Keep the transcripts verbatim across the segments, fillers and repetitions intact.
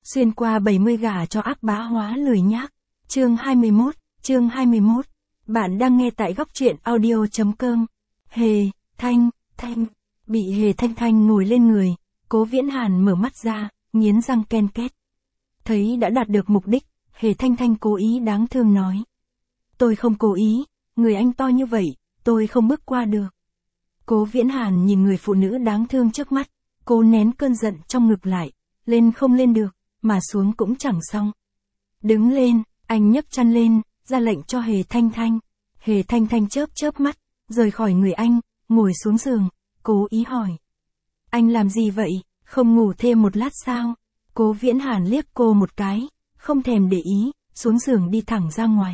Xuyên qua bảy mươi gả cho ác bá hóa lười nhác. Chương hai mươi mốt, chương hai mươi mốt. Bạn đang nghe tại góc truyện audio chấm com. Hề, Thanh, Thanh. Bị Hề Thanh Thanh ngồi lên người, Cố Viễn Hàn mở mắt ra, nghiến răng ken két. Thấy đã đạt được mục đích, Hề Thanh Thanh cố ý đáng thương nói. Tôi không cố ý, người anh to như vậy, tôi không bước qua được. Cố Viễn Hàn nhìn người phụ nữ đáng thương trước mắt, cố nén cơn giận trong ngực lại, lên không lên được, mà xuống cũng chẳng xong. Đứng lên, anh nhấc chân lên, ra lệnh cho Hề Thanh Thanh. Hề Thanh Thanh chớp chớp mắt, rời khỏi người anh, ngồi xuống giường, cố ý hỏi. Anh làm gì vậy, không ngủ thêm một lát sao? Cố Viễn Hàn liếc cô một cái, không thèm để ý, xuống giường đi thẳng ra ngoài.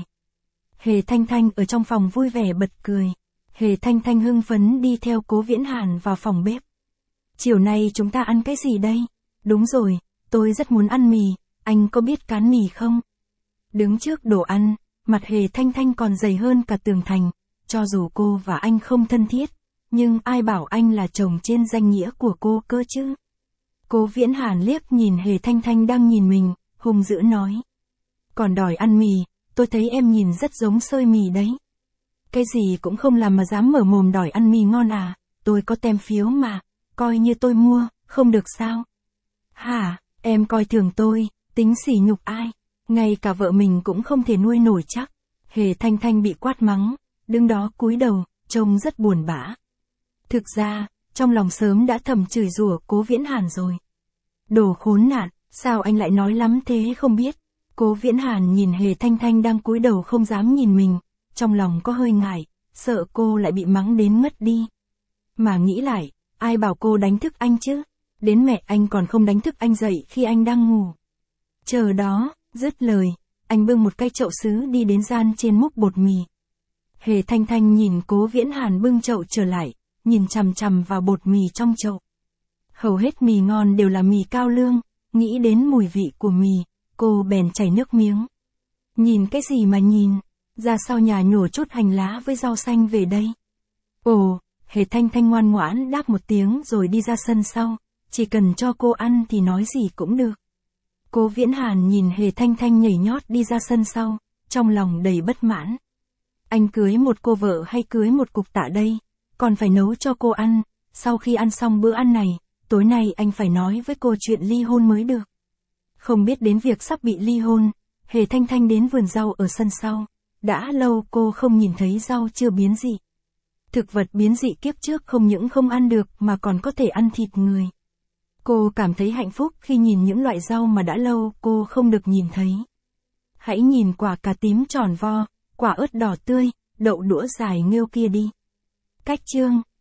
Hề Thanh Thanh ở trong phòng vui vẻ bật cười. Hề Thanh Thanh hưng phấn đi theo Cố Viễn Hàn vào phòng bếp. Chiều nay chúng ta ăn cái gì đây? Đúng rồi, tôi rất muốn ăn mì, anh có biết cán mì không? Đứng trước đồ ăn, mặt Hề Thanh Thanh còn dày hơn cả tường thành, cho dù cô và anh không thân thiết, nhưng ai bảo anh là chồng trên danh nghĩa của cô cơ chứ? Cố Viễn Hàn liếc nhìn Hề Thanh Thanh đang nhìn mình, hung dữ nói. Còn đòi ăn mì, tôi thấy em nhìn rất giống xơi mì đấy. Cái gì cũng không làm mà dám mở mồm đòi ăn mì ngon à, tôi có tem phiếu mà, coi như tôi mua, không được sao? Hả, em coi thường tôi, tính sỉ nhục ai, ngay cả vợ mình cũng không thể nuôi nổi chắc. Hề Thanh Thanh bị quát mắng, đứng đó cúi đầu, trông rất buồn bã. Thực ra, trong lòng sớm đã thầm chửi rủa Cố Viễn Hàn rồi. Đồ khốn nạn, sao anh lại nói lắm thế không biết? Cố Viễn Hàn nhìn Hề Thanh Thanh đang cúi đầu không dám nhìn mình, trong lòng có hơi ngại, sợ cô lại bị mắng đến mất đi. Mà nghĩ lại, ai bảo cô đánh thức anh chứ? Đến mẹ anh còn không đánh thức anh dậy khi anh đang ngủ. Chờ đó, dứt lời, anh bưng một cái chậu sứ đi đến gian trên múc bột mì. Hề Thanh Thanh nhìn Cố Viễn Hàn bưng chậu trở lại, nhìn chằm chằm vào bột mì trong chậu. Hầu hết mì ngon đều là mì cao lương, nghĩ đến mùi vị của mì, cô bèn chảy nước miếng. Nhìn cái gì mà nhìn, ra sau nhà nhổ chút hành lá với rau xanh về đây. Ồ, Hề Thanh Thanh ngoan ngoãn đáp một tiếng rồi đi ra sân sau, chỉ cần cho cô ăn thì nói gì cũng được. Cố Viễn Hàn nhìn Hề Thanh Thanh nhảy nhót đi ra sân sau, trong lòng đầy bất mãn. Anh cưới một cô vợ hay cưới một cục tạ đây, còn phải nấu cho cô ăn, sau khi ăn xong bữa ăn này, tối nay anh phải nói với cô chuyện ly hôn mới được. Không biết đến việc sắp bị ly hôn, Hề Thanh Thanh đến vườn rau ở sân sau, đã lâu cô không nhìn thấy rau chưa biến dị. Thực vật biến dị kiếp trước không những không ăn được mà còn có thể ăn thịt người. Cô cảm thấy hạnh phúc khi nhìn những loại rau mà đã lâu cô không được nhìn thấy. Hãy nhìn quả cà tím tròn vo, quả ớt đỏ tươi, đậu đũa dài nghêu kia đi. Cách chương